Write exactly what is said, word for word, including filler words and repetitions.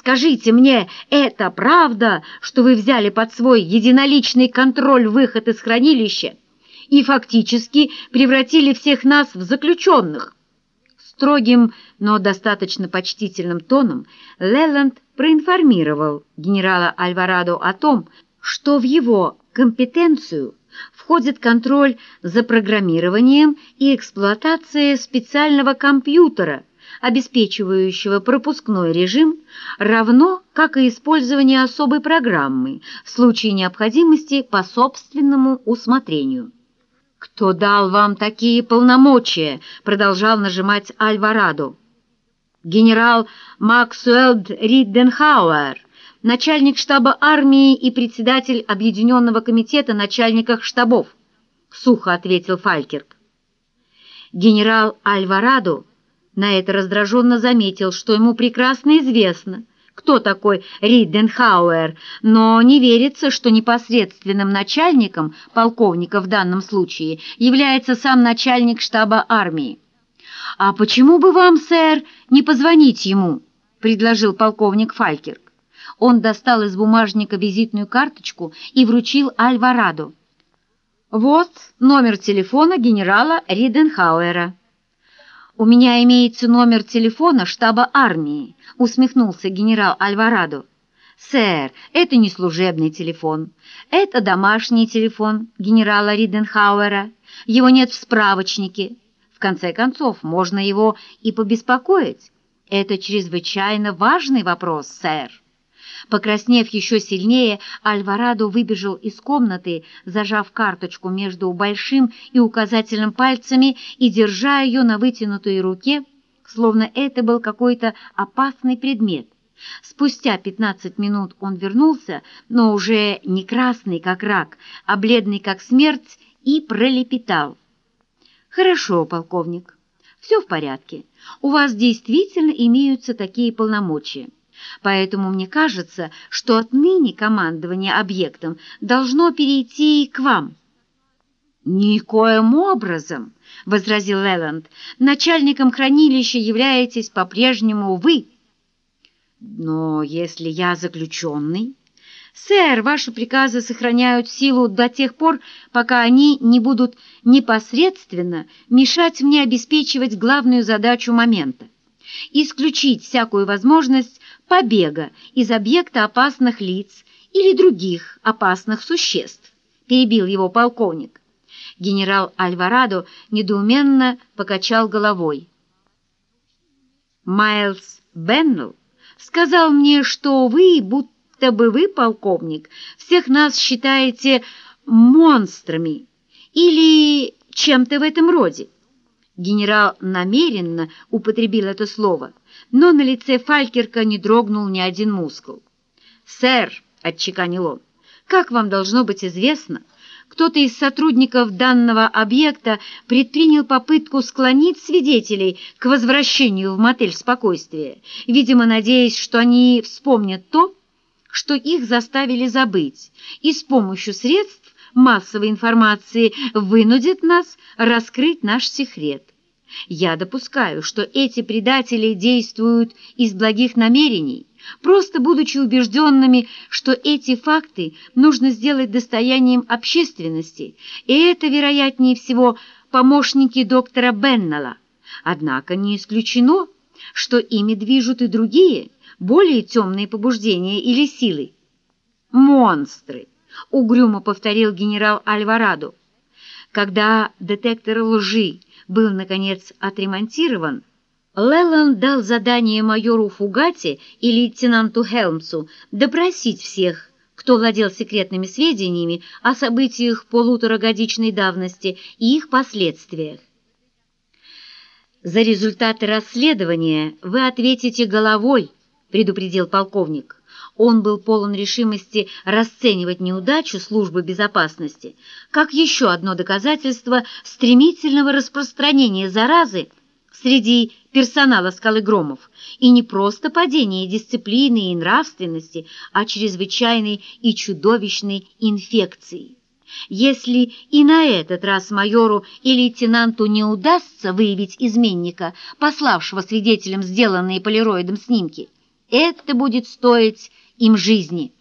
Скажите мне, это правда, что вы взяли под свой единоличный контроль выход из хранилища и фактически превратили всех нас в заключенных?» Строгим, но достаточно почтительным тоном Леланд проинформировал генерала Альварадо о том, что в его компетенцию входит контроль за программированием и эксплуатацией специального компьютера, обеспечивающего пропускной режим, равно как и использование особой программы в случае необходимости по собственному усмотрению. «Кто дал вам такие полномочия?» — продолжал нажимать Альварадо. «Генерал Максуэлд Ридденхауэр, начальник штаба армии и председатель Объединенного комитета начальников штабов», — сухо ответил Фалькерк. Генерал Альварадо на это раздраженно заметил, что ему прекрасно известно, кто такой Ридденхауэр, но не верится, что непосредственным начальником полковника в данном случае является сам начальник штаба армии. «А почему бы вам, сэр, не позвонить ему?» — предложил полковник Фалькерк. Он достал из бумажника визитную карточку и вручил Альварадо. «Вот номер телефона генерала Ридденхауэра». «У меня имеется номер телефона штаба армии», — усмехнулся генерал Альварадо. «Сэр, это не служебный телефон. Это домашний телефон генерала Ридденхауэра. Его нет в справочнике. В конце концов, можно его и побеспокоить. Это чрезвычайно важный вопрос, сэр». Покраснев еще сильнее, Альварадо выбежал из комнаты, зажав карточку между большим и указательным пальцами и держа ее на вытянутой руке, словно это был какой-то опасный предмет. Спустя пятнадцать минут он вернулся, но уже не красный, как рак, а бледный, как смерть, и пролепетал: «Хорошо, полковник, все в порядке. У вас действительно имеются такие полномочия. Поэтому мне кажется, что отныне командование объектом должно перейти к вам». «Никоим образом», — возразил Леланд, — «начальником хранилища являетесь по-прежнему вы». «Но если я заключенный...» «Сэр, ваши приказы сохраняют силу до тех пор, пока они не будут непосредственно мешать мне обеспечивать главную задачу момента — исключить всякую возможность побега из объекта опасных лиц или других опасных существ», — перебил его полковник. Генерал Альварадо недоуменно покачал головой. «Майлз Беннелл сказал мне, что вы, будто бы вы, полковник, всех нас считаете монстрами или чем-то в этом роде». Генерал намеренно употребил это слово, но на лице Фалькерка не дрогнул ни один мускул. «Сэр», — отчеканил он, — «как вам должно быть известно, кто-то из сотрудников данного объекта предпринял попытку склонить свидетелей к возвращению в мотель спокойствия, видимо, надеясь, что они вспомнят то, что их заставили забыть, и с помощью средств массовой информации вынудит нас раскрыть наш секрет. Я допускаю, что эти предатели действуют из благих намерений, просто будучи убежденными, что эти факты нужно сделать достоянием общественности, и это, вероятнее всего, помощники доктора Беннелла. Однако не исключено, что ими движут и другие, более темные побуждения или силы. «Монстры!» — угрюмо повторил генерал Альварадо. Когда детектор лжи был, наконец, отремонтирован, Леланд дал задание майору Фугати и лейтенанту Хелмсу допросить всех, кто владел секретными сведениями о событиях полуторагодичной давности и их последствиях. «За результаты расследования вы ответите головой», — предупредил полковник. Он был полон решимости расценивать неудачу службы безопасности как еще одно доказательство стремительного распространения заразы среди персонала «Скалы Громов» и не просто падения дисциплины и нравственности, а чрезвычайной и чудовищной инфекции. Если и на этот раз майору и лейтенанту не удастся выявить изменника, пославшего свидетелям сделанные полироидом снимки, Это будет стоить им жизни.